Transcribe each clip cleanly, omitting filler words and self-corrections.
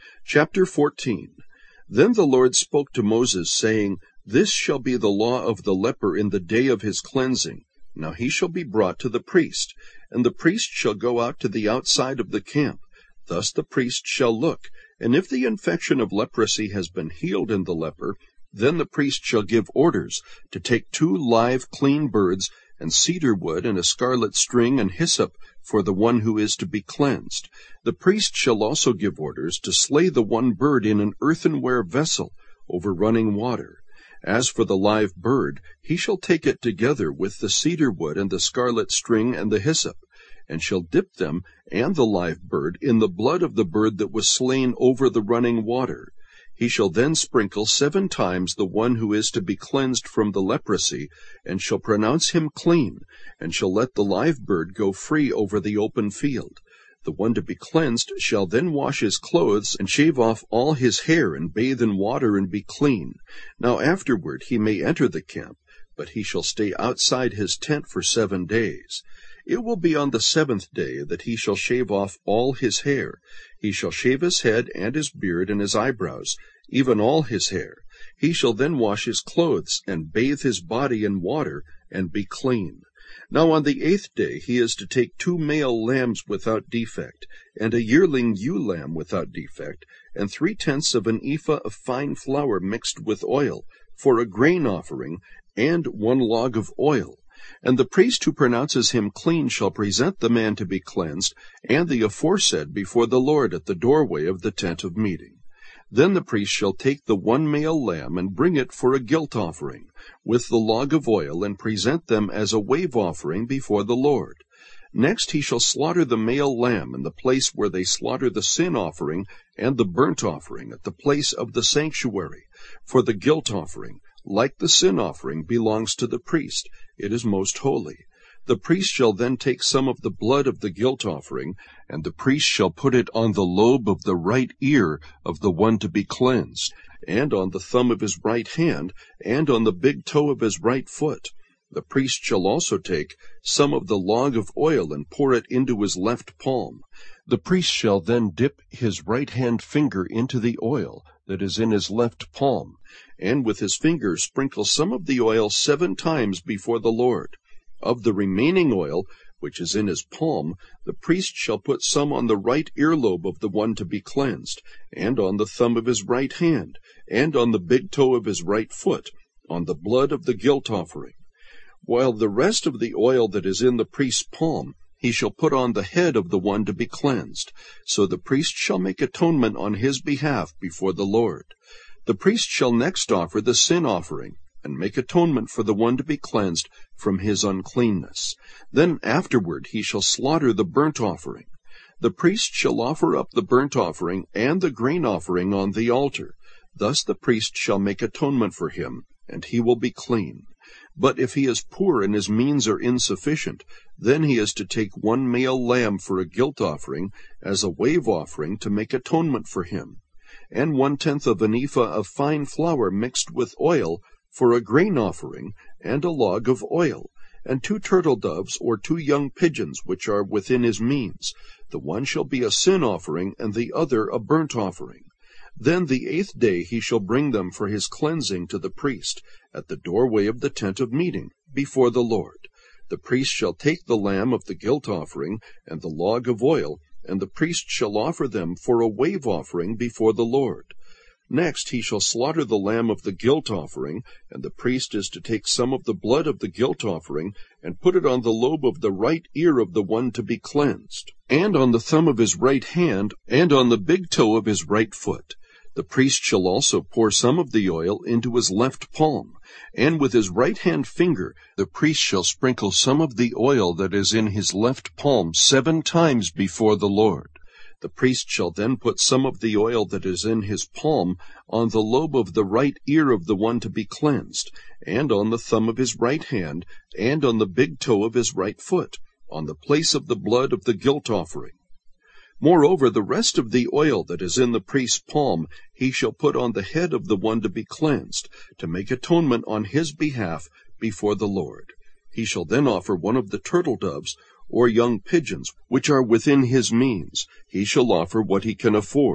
Chapter 14. Then the Lord spoke to Moses, saying, This shall be the law of the leper in the day of his cleansing. Now he shall be brought to the priest, and the priest shall go out to the outside of the camp. Thus the priest shall look, and if the infection of leprosy has been healed in the leper, then the priest shall give orders to take 2 live clean birds, and cedar wood, and a scarlet string, and hyssop, for the one who is to be cleansed. The priest shall also give orders to slay the one bird in an earthenware vessel over running water. As for the live bird, he shall take it together with the cedar wood and the scarlet string and the hyssop, and shall dip them and the live bird in the blood of the bird that was slain over the running water. He shall then sprinkle 7 times the one who is to be cleansed from the leprosy, and shall pronounce him clean, and shall let the live bird go free over the open field. The one to be cleansed shall then wash his clothes, and shave off all his hair, and bathe in water, and be clean. Now afterward he may enter the camp, but he shall stay outside his tent for 7 days. It will be on the 7th day that he shall shave off all his hair. He shall shave his head, and his beard, and his eyebrows, even all his hair. He shall then wash his clothes, and bathe his body in water, and be clean. Now on the 8th day he is to take 2 male lambs without defect, and a yearling ewe lamb without defect, and 3/10 of an ephah of fine flour mixed with oil, for a grain offering, and 1 log of oil. And the priest who pronounces him clean shall present the man to be cleansed, and the aforesaid before the Lord at the doorway of the tent of meeting. Then the priest shall take the 1 male lamb, and bring it for a guilt offering, with the log of oil, and present them as a wave offering before the Lord. Next he shall slaughter the male lamb in the place where they slaughter the sin offering and the burnt offering, at the place of the sanctuary, for the guilt offering, like the sin offering, belongs to the priest. It is most holy. The priest shall then take some of the blood of the guilt offering, and the priest shall put it on the lobe of the right ear of the one to be cleansed, and on the thumb of his right hand, and on the big toe of his right foot. The priest shall also take some of the log of oil, and pour it into his left palm. The priest shall then dip his right hand finger into the oil that is in his left palm, and with his finger sprinkle some of the oil 7 times before the Lord. Of the remaining oil, which is in his palm, the priest shall put some on the right earlobe of the one to be cleansed, and on the thumb of his right hand, and on the big toe of his right foot, on the blood of the guilt offering. While the rest of the oil that is in the priest's palm he shall put on the head of the one to be cleansed. So the priest shall make atonement on his behalf before the Lord. The priest shall next offer the sin offering, and make atonement for the one to be cleansed from his uncleanness. Then afterward he shall slaughter the burnt offering. The priest shall offer up the burnt offering and the grain offering on the altar. Thus the priest shall make atonement for him, and he will be clean. But if he is poor and his means are insufficient, then he is to take 1 male lamb for a guilt offering, as a wave offering, to make atonement for him, and 1/10 of an ephah of fine flour mixed with oil, for a grain offering, and a log of oil, and 2 turtle doves or 2 young pigeons which are within his means. The one shall be a sin offering, and the other a burnt offering. Then the 8th day he shall bring them for his cleansing to the priest, at the doorway of the tent of meeting, before the Lord. The priest shall take the lamb of the guilt offering, and the log of oil, and the priest shall offer them for a wave offering before the Lord. Next he shall slaughter the lamb of the guilt offering, and the priest is to take some of the blood of the guilt offering, and put it on the lobe of the right ear of the one to be cleansed, and on the thumb of his right hand, and on the big toe of his right foot. The priest shall also pour some of the oil into his left palm, and with his right hand finger the priest shall sprinkle some of the oil that is in his left palm 7 times before the Lord. The priest shall then put some of the oil that is in his palm on the lobe of the right ear of the one to be cleansed, and on the thumb of his right hand, and on the big toe of his right foot, on the place of the blood of the guilt offering. Moreover, the rest of the oil that is in the priest's palm he shall put on the head of the one to be cleansed, to make atonement on his behalf before the Lord. He shall then offer 1 of the turtle doves, or young pigeons, which are within his means. He shall offer what he can afford.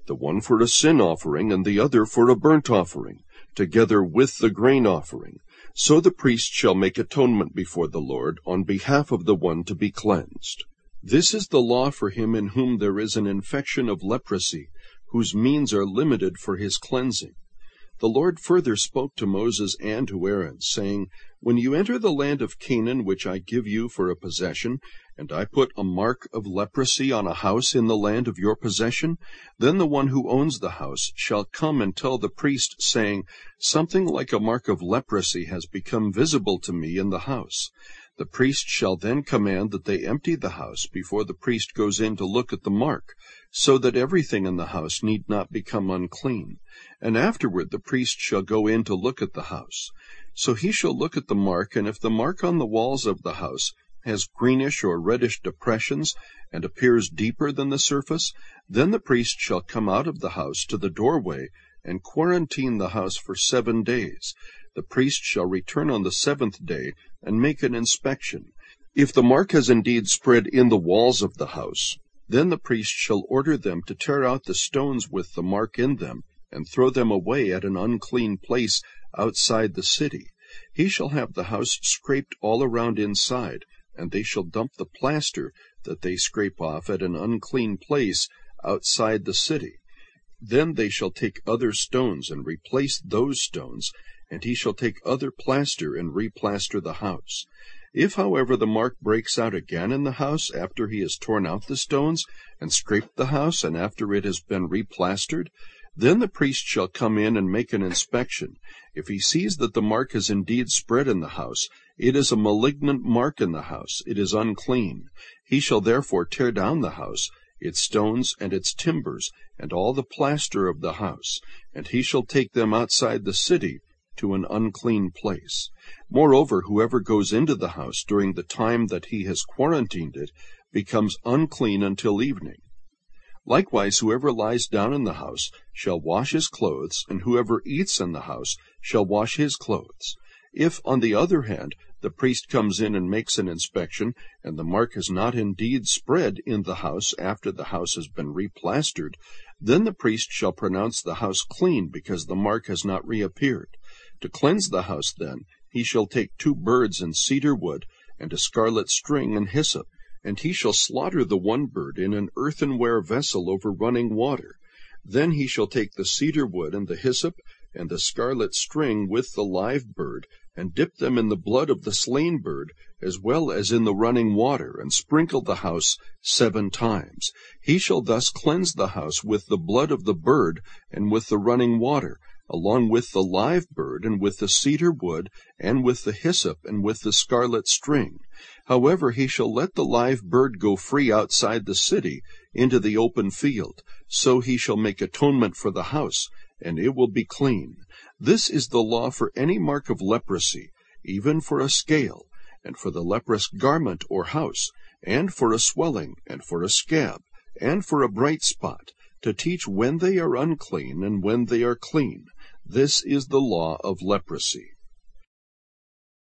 the one for a sin offering, and the other for a burnt offering, together with the grain offering. So the priest shall make atonement before the Lord on behalf of the one to be cleansed. This is the law for him in whom there is an infection of leprosy, whose means are limited for his cleansing. The Lord further spoke to Moses and to Aaron, saying, When you enter the land of Canaan, which I give you for a possession, and I put a mark of leprosy on a house in the land of your possession, then the one who owns the house shall come and tell the priest, saying, Something like a mark of leprosy has become visible to me in the house. The priest shall then command that they empty the house before the priest goes in to look at the mark, so that everything in the house need not become unclean. And afterward the priest shall go in to look at the house. So he shall look at the mark, and if the mark on the walls of the house has greenish or reddish depressions, and appears deeper than the surface, then the priest shall come out of the house to the doorway, and quarantine the house for 7 days. The priest shall return on the 7th day, and make an inspection. If the mark has indeed spread in the walls of the house, then the priest shall order them to tear out the stones with the mark in them, and throw them away at an unclean place outside the city. He shall have the house scraped all around inside, and they shall dump the plaster that they scrape off at an unclean place outside the city. Then they shall take other stones and replace those stones, and he shall take other plaster and replaster the house. If, however, the mark breaks out again in the house after he has torn out the stones and scraped the house, and after it has been replastered, then the priest shall come in and make an inspection. If he sees that the mark has indeed spread in the house, it is a malignant mark in the house, it is unclean. He shall therefore tear down the house, its stones and its timbers, and all the plaster of the house, and he shall take them outside the city to an unclean place. Moreover, whoever goes into the house during the time that he has quarantined it becomes unclean until evening. Likewise, whoever lies down in the house shall wash his clothes, and whoever eats in the house shall wash his clothes. If, on the other hand, the priest comes in and makes an inspection, and the mark has not indeed spread in the house after the house has been replastered, then the priest shall pronounce the house clean, because the mark has not reappeared. To cleanse the house, then, he shall take 2 birds and cedar wood, and a scarlet string and hyssop, and he shall slaughter the one bird in an earthenware vessel over running water. Then he shall take the cedar wood and the hyssop and the scarlet string with the live bird, and dip them in the blood of the slain bird, as well as in the running water, and sprinkle the house 7 times. He shall thus cleanse the house with the blood of the bird and with the running water, along with the live bird, and with the cedar wood, and with the hyssop, and with the scarlet string. However, he shall let the live bird go free outside the city into the open field. So he shall make atonement for the house, and it will be clean. This is the law for any mark of leprosy, even for a scale, and for the leprous garment or house, and for a swelling, and for a scab, and for a bright spot, to teach when they are unclean and when they are clean. This is the law of leprosy.